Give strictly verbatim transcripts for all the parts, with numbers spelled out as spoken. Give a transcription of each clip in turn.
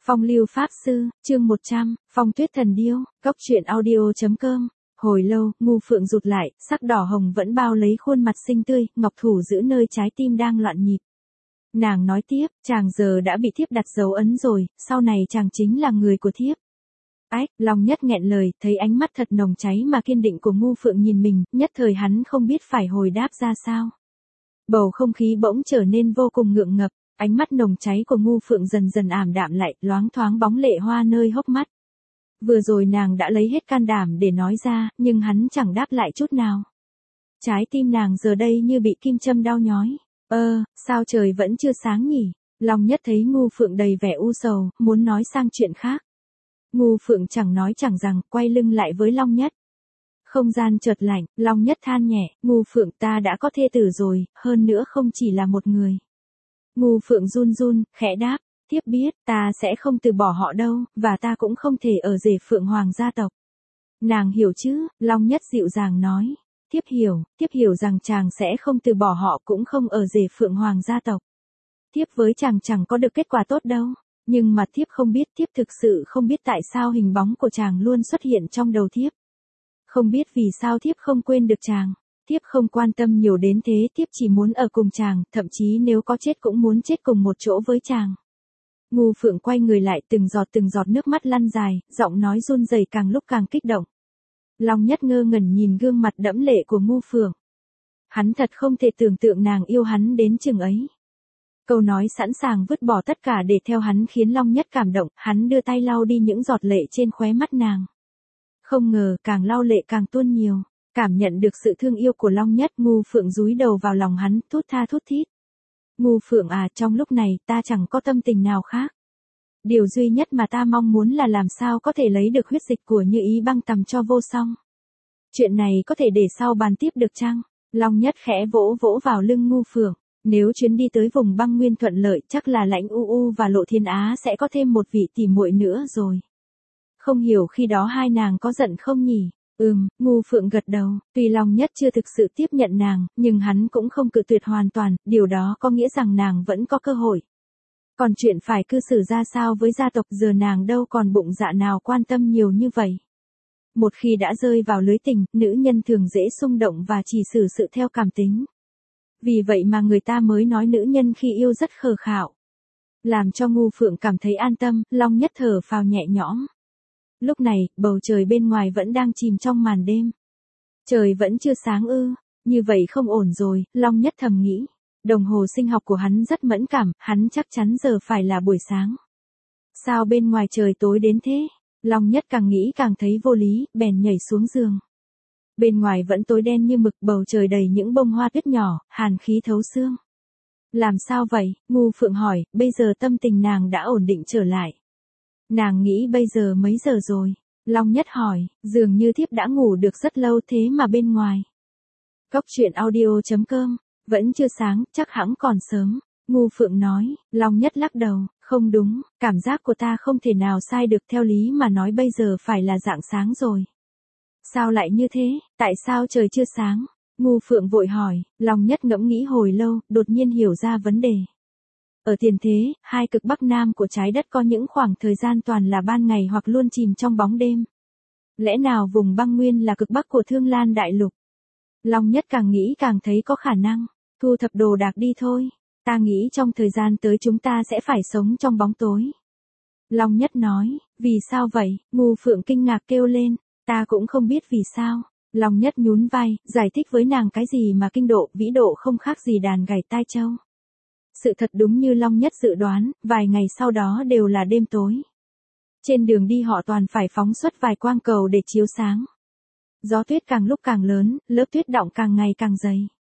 Phong lưu pháp sư, chương một trăm, Phong tuyết thần điêu, cốc truyện audio.com. Hồi lâu, ngu phượng rụt lại, sắc đỏ hồng vẫn bao lấy khuôn mặt xinh tươi, ngọc thủ giữ nơi trái tim đang loạn nhịp. Nàng nói tiếp, chàng giờ đã bị thiếp đặt dấu ấn rồi, sau này chàng chính là người của thiếp. Ách, Long Nhất nghẹn lời, thấy ánh mắt thật nồng cháy mà kiên định của ngu phượng nhìn mình, nhất thời hắn không biết phải hồi đáp ra sao. Bầu không khí bỗng trở nên vô cùng ngượng ngập. Ánh mắt nồng cháy của ngu phượng dần dần ảm đạm lại, loáng thoáng bóng lệ hoa nơi hốc mắt. Vừa rồi nàng đã lấy hết can đảm để nói ra, nhưng hắn chẳng đáp lại chút nào. Trái tim nàng giờ đây như bị kim châm đau nhói. Ơ, sao trời vẫn chưa sáng nhỉ? Long Nhất thấy ngu phượng đầy vẻ u sầu, muốn nói sang chuyện khác. Ngu phượng chẳng nói chẳng rằng, quay lưng lại với Long Nhất. Không gian chợt lạnh, Long Nhất than nhẹ, ngu phượng ta đã có thê tử rồi, hơn nữa không chỉ là một người. Ngu phượng run run, khẽ đáp, thiếp biết, ta sẽ không từ bỏ họ đâu, và ta cũng không thể ở rể phượng hoàng gia tộc. Nàng hiểu chứ, Long Nhất dịu dàng nói, thiếp hiểu, thiếp hiểu rằng chàng sẽ không từ bỏ họ cũng không ở rể phượng hoàng gia tộc. Thiếp với chàng chẳng có được kết quả tốt đâu, nhưng mà thiếp không biết, thiếp thực sự không biết tại sao hình bóng của chàng luôn xuất hiện trong đầu thiếp. Không biết vì sao thiếp không quên được chàng. Thiếp không quan tâm nhiều đến thế, thiếp chỉ muốn ở cùng chàng, thậm chí nếu có chết cũng muốn chết cùng một chỗ với chàng. Ngu phượng quay người lại, từng giọt từng giọt nước mắt lăn dài, giọng nói run rẩy càng lúc càng kích động. Long Nhất ngơ ngẩn nhìn gương mặt đẫm lệ của ngu phượng. Hắn thật không thể tưởng tượng nàng yêu hắn đến chừng ấy. Câu nói sẵn sàng vứt bỏ tất cả để theo hắn khiến Long Nhất cảm động, hắn đưa tay lau đi những giọt lệ trên khóe mắt nàng. Không ngờ, càng lau lệ càng tuôn nhiều. Cảm nhận được sự thương yêu của Long Nhất, ngu phượng dúi đầu vào lòng hắn, thút tha thút thít. Ngu phượng à, trong lúc này ta chẳng có tâm tình nào khác. Điều duy nhất mà ta mong muốn là làm sao có thể lấy được huyết dịch của Như Ý băng tầm cho vô song. Chuyện này có thể để sau bàn tiếp được chăng? Long Nhất khẽ vỗ vỗ vào lưng ngu phượng. Nếu chuyến đi tới vùng băng nguyên thuận lợi, chắc là Lãnh U U và Lộ Thiên Á sẽ có thêm một vị tỷ muội nữa rồi. Không hiểu khi đó hai nàng có giận không nhỉ? Ừm, ngu phượng gật đầu, tuy Long Nhất chưa thực sự tiếp nhận nàng, nhưng hắn cũng không cự tuyệt hoàn toàn, điều đó có nghĩa rằng nàng vẫn có cơ hội. Còn chuyện phải cư xử ra sao với gia tộc giờ nàng đâu còn bụng dạ nào quan tâm nhiều như vậy. Một khi đã rơi vào lưới tình, nữ nhân thường dễ xung động và chỉ xử sự theo cảm tính. Vì vậy mà người ta mới nói nữ nhân khi yêu rất khờ khạo. Làm cho ngu phượng cảm thấy an tâm, Long Nhất thở phào nhẹ nhõm. Lúc này, bầu trời bên ngoài vẫn đang chìm trong màn đêm. Trời vẫn chưa sáng ư, như vậy không ổn rồi, Long Nhất thầm nghĩ. Đồng hồ sinh học của hắn rất mẫn cảm, hắn chắc chắn giờ phải là buổi sáng. Sao bên ngoài trời tối đến thế? Long Nhất càng nghĩ càng thấy vô lý, bèn nhảy xuống giường. Bên ngoài vẫn tối đen như mực, bầu trời đầy những bông hoa tuyết nhỏ, hàn khí thấu xương. Làm sao vậy? Ngu phượng hỏi, bây giờ tâm tình nàng đã ổn định trở lại. Nàng nghĩ bây giờ mấy giờ rồi? Long Nhất hỏi, dường như thiếp đã ngủ được rất lâu thế mà bên ngoài. Cốc truyện audio.com, vẫn chưa sáng, chắc hẳn còn sớm. Ngu phượng nói, Long Nhất lắc đầu, không đúng, cảm giác của ta không thể nào sai được, theo lý mà nói bây giờ phải là rạng sáng rồi. Sao lại như thế, tại sao trời chưa sáng? Ngu phượng vội hỏi, Long Nhất ngẫm nghĩ hồi lâu, đột nhiên hiểu ra vấn đề. Ở tiền thế, hai cực bắc nam của trái đất có những khoảng thời gian toàn là ban ngày hoặc luôn chìm trong bóng đêm. Lẽ nào vùng băng nguyên là cực bắc của Thương Lan đại lục? Long Nhất càng nghĩ càng thấy có khả năng. Thu thập đồ đạc đi thôi. Ta nghĩ trong thời gian tới chúng ta sẽ phải sống trong bóng tối. Long Nhất nói, vì sao vậy? Ngu phượng kinh ngạc kêu lên, ta cũng không biết vì sao. Long Nhất nhún vai, giải thích với nàng cái gì mà kinh độ, vĩ độ không khác gì đàn gảy tai trâu. Sự thật đúng như Long Nhất dự đoán, vài ngày sau đó đều là đêm tối. Trên đường đi họ toàn phải phóng xuất vài quang cầu để chiếu sáng. Gió tuyết càng lúc càng lớn, lớp tuyết đọng càng ngày càng dày.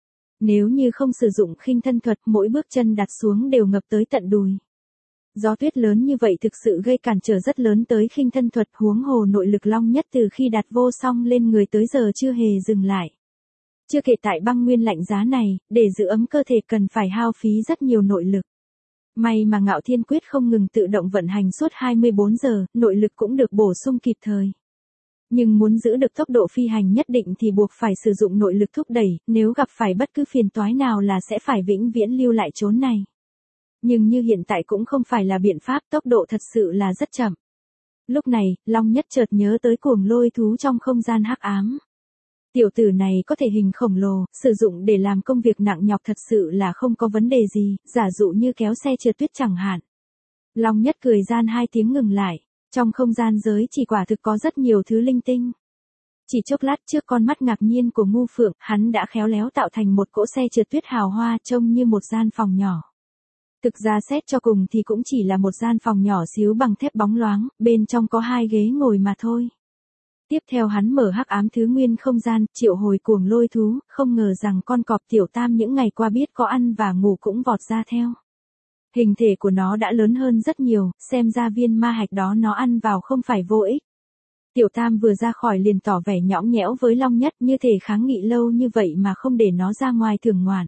Nếu như không sử dụng khinh thân thuật, mỗi bước chân đặt xuống đều ngập tới tận đùi. Gió tuyết lớn như vậy thực sự gây cản trở rất lớn tới khinh thân thuật, huống hồ nội lực Long Nhất từ khi đặt vô song lên người tới giờ chưa hề dừng lại. Chưa kể tại băng nguyên lạnh giá này, để giữ ấm cơ thể cần phải hao phí rất nhiều nội lực. May mà Ngạo Thiên Quyết không ngừng tự động vận hành suốt hai mươi bốn giờ, nội lực cũng được bổ sung kịp thời. Nhưng muốn giữ được tốc độ phi hành nhất định thì buộc phải sử dụng nội lực thúc đẩy, nếu gặp phải bất cứ phiền toái nào là sẽ phải vĩnh viễn lưu lại chốn này. Nhưng như hiện tại cũng không phải là biện pháp, tốc độ thật sự là rất chậm. Lúc này, Long Nhất chợt nhớ tới cuồng lôi thú trong không gian hắc ám. Tiểu tử này có thể hình khổng lồ, sử dụng để làm công việc nặng nhọc thật sự là không có vấn đề gì, giả dụ như kéo xe trượt tuyết chẳng hạn. Long Nhất cười gian hai tiếng ngừng lại, trong không gian giới chỉ quả thực có rất nhiều thứ linh tinh. Chỉ chốc lát trước con mắt ngạc nhiên của Ngu Phượng, hắn đã khéo léo tạo thành một cỗ xe trượt tuyết hào hoa trông như một gian phòng nhỏ. Thực ra xét cho cùng thì cũng chỉ là một gian phòng nhỏ xíu bằng thép bóng loáng, bên trong có hai ghế ngồi mà thôi. Tiếp theo hắn mở hắc ám thứ nguyên không gian, triệu hồi cuồng lôi thú, không ngờ rằng con cọp tiểu tam những ngày qua biết có ăn và ngủ cũng vọt ra theo. Hình thể của nó đã lớn hơn rất nhiều, xem ra viên ma hạch đó nó ăn vào không phải vô ích. Tiểu tam vừa ra khỏi liền tỏ vẻ nhõng nhẽo với Long Nhất, như thể kháng nghị lâu như vậy mà không để nó ra ngoài thưởng ngoạn.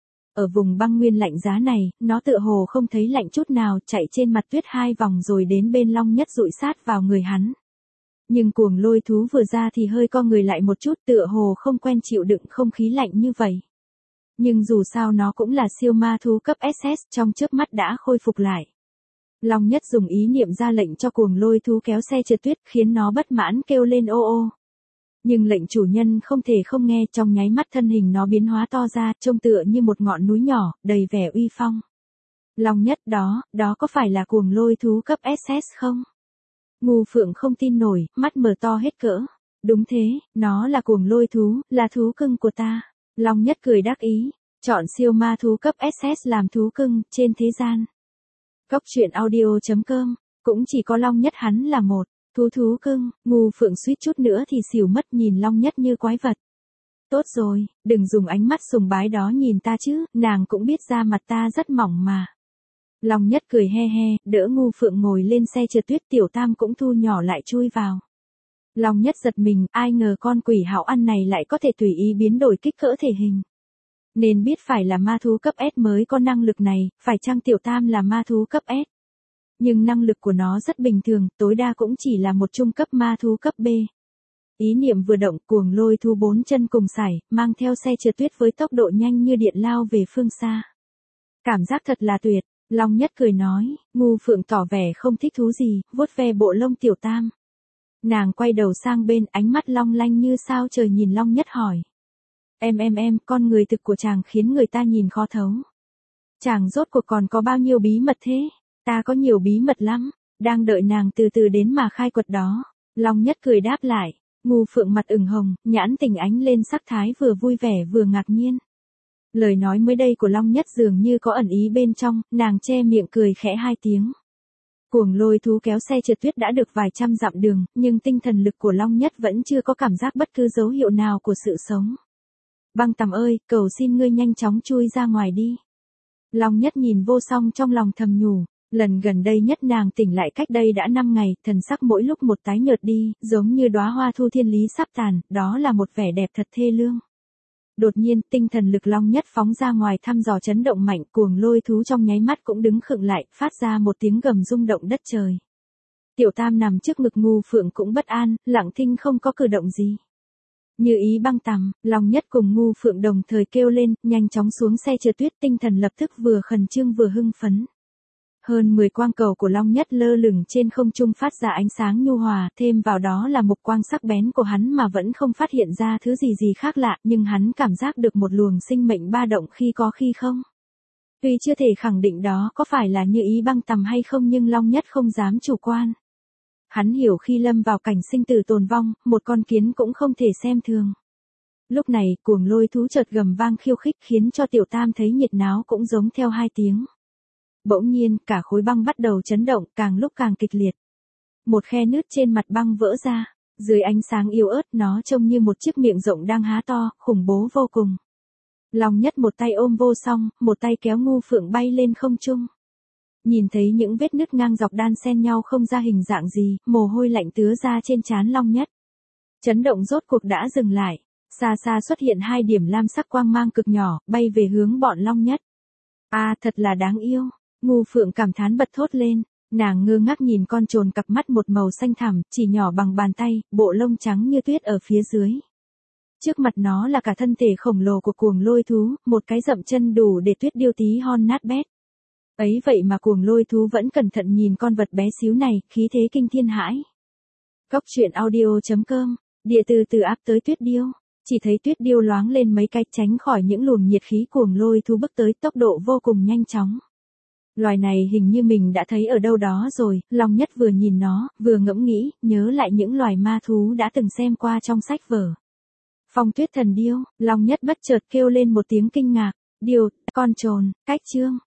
Ở vùng băng nguyên lạnh giá này, nó tựa hồ không thấy lạnh chút nào, chạy trên mặt tuyết hai vòng rồi đến bên Long Nhất dụi sát vào người hắn. Nhưng cuồng lôi thú vừa ra thì hơi co người lại một chút, tựa hồ không quen chịu đựng không khí lạnh như vậy. Nhưng dù sao nó cũng là siêu ma thú cấp ét ét, trong chớp mắt đã khôi phục lại. Long Nhất dùng ý niệm ra lệnh cho cuồng lôi thú kéo xe trượt tuyết, khiến nó bất mãn kêu lên ô ô. Nhưng lệnh chủ nhân không thể không nghe, trong nháy mắt thân hình nó biến hóa to ra, trông tựa như một ngọn núi nhỏ, đầy vẻ uy phong. Long Nhất, đó, đó có phải là cuồng lôi thú cấp ét ét không? Ngu Phượng không tin nổi, mắt mở to hết cỡ. Đúng thế, nó là cuồng lôi thú, là thú cưng của ta. Long Nhất cười đắc ý, chọn siêu ma thú cấp ét ét làm thú cưng, trên thế gian. Cốc truyện audio chấm com, cũng chỉ có Long Nhất hắn là một, thú thú cưng, Ngu Phượng suýt chút nữa thì xỉu mất nhìn Long Nhất như quái vật. Tốt rồi, đừng dùng ánh mắt sùng bái đó nhìn ta chứ, nàng cũng biết da mặt ta rất mỏng mà. Long Nhất cười he he, đỡ Ngu Phượng ngồi lên xe trượt tuyết, tiểu tam cũng thu nhỏ lại chui vào. Long Nhất giật mình, ai ngờ con quỷ hảo ăn này lại có thể tùy ý biến đổi kích cỡ thể hình. Nên biết phải là ma thú cấp S mới có năng lực này, phải chăng tiểu tam là ma thú cấp S? Nhưng năng lực của nó rất bình thường, tối đa cũng chỉ là một trung cấp ma thú cấp B. Ý niệm vừa động, cuồng lôi thú bốn chân cùng sải, mang theo xe trượt tuyết với tốc độ nhanh như điện lao về phương xa. Cảm giác thật là tuyệt, Long Nhất cười nói. Ngu Phượng tỏ vẻ không thích thú gì, vuốt ve bộ lông tiểu tam. Nàng quay đầu sang bên, ánh mắt long lanh như sao trời nhìn Long Nhất hỏi. Em em em, con người thực của chàng khiến người ta nhìn khó thấu. Chàng rốt cuộc còn có bao nhiêu bí mật thế? Ta có nhiều bí mật lắm, đang đợi nàng từ từ đến mà khai quật đó. Long Nhất cười đáp lại. Ngu Phượng mặt ửng hồng, nhãn tình ánh lên sắc thái vừa vui vẻ vừa ngạc nhiên. Lời nói mới đây của Long Nhất dường như có ẩn ý bên trong, nàng che miệng cười khẽ hai tiếng. Cuồng lôi thú kéo xe trượt tuyết đã được vài trăm dặm đường, nhưng tinh thần lực của Long Nhất vẫn chưa có cảm giác bất cứ dấu hiệu nào của sự sống. Băng Tầm ơi, cầu xin ngươi nhanh chóng chui ra ngoài đi. Long Nhất nhìn vô song trong lòng thầm nhủ, lần gần đây nhất nàng tỉnh lại cách đây đã năm ngày, thần sắc mỗi lúc một tái nhợt đi, giống như đóa hoa thu thiên lý sắp tàn, đó là một vẻ đẹp thật thê lương. Đột nhiên, tinh thần lực Long Nhất phóng ra ngoài thăm dò chấn động mạnh, cuồng lôi thú trong nháy mắt cũng đứng khựng lại, phát ra một tiếng gầm rung động đất trời. Tiểu tam nằm trước ngực Ngu Phượng cũng bất an, lặng thinh không có cử động gì. Như ý Băng Tầm, Long Nhất cùng Ngu Phượng đồng thời kêu lên, nhanh chóng xuống xe trượt tuyết, tinh thần lập tức vừa khẩn trương vừa hưng phấn. Hơn mười quang cầu của Long Nhất lơ lửng trên không trung phát ra ánh sáng nhu hòa, thêm vào đó là mục quang sắc bén của hắn mà vẫn không phát hiện ra thứ gì gì khác lạ, nhưng hắn cảm giác được một luồng sinh mệnh ba động khi có khi không. Tuy chưa thể khẳng định đó có phải là Như ý Băng Tầm hay không, nhưng Long Nhất không dám chủ quan. Hắn hiểu khi lâm vào cảnh sinh tử tồn vong, một con kiến cũng không thể xem thường. Lúc này, cuồng lôi thú chợt gầm vang khiêu khích khiến cho tiểu tam thấy nhiệt náo cũng giống theo hai tiếng. Bỗng nhiên, cả khối băng bắt đầu chấn động, càng lúc càng kịch liệt. Một khe nứt trên mặt băng vỡ ra, dưới ánh sáng yếu ớt nó trông như một chiếc miệng rộng đang há to, khủng bố vô cùng. Long Nhất một tay ôm vô song, một tay kéo Ngu Phượng bay lên không trung. Nhìn thấy những vết nứt ngang dọc đan xen nhau không ra hình dạng gì, mồ hôi lạnh tứa ra trên trán Long Nhất. Chấn động rốt cuộc đã dừng lại, xa xa xuất hiện hai điểm lam sắc quang mang cực nhỏ, bay về hướng bọn Long Nhất. À, thật là đáng yêu. Ngu Phượng cảm thán bật thốt lên, nàng ngơ ngác nhìn con trồn cặp mắt một màu xanh thẳm, chỉ nhỏ bằng bàn tay, bộ lông trắng như tuyết ở phía dưới. Trước mặt nó là cả thân thể khổng lồ của cuồng lôi thú, một cái dậm chân đủ để tuyết điêu tí hon nát bét. Ấy vậy mà cuồng lôi thú vẫn cẩn thận nhìn con vật bé xíu này, khí thế kinh thiên hãi. Cốc truyện audio chấm com, địa từ từ áp tới Tuyết Điêu. Chỉ thấy Tuyết Điêu loáng lên mấy cái tránh khỏi những luồng nhiệt khí cuồng lôi thú bước tới, tốc độ vô cùng nhanh chóng. Loài này hình như mình đã thấy ở đâu đó rồi, Long Nhất vừa nhìn nó, vừa ngẫm nghĩ, nhớ lại những loài ma thú đã từng xem qua trong sách vở. Phong Tuyết Thần Điêu, Long Nhất bất chợt kêu lên một tiếng kinh ngạc, điêu, con trồn, cách chương.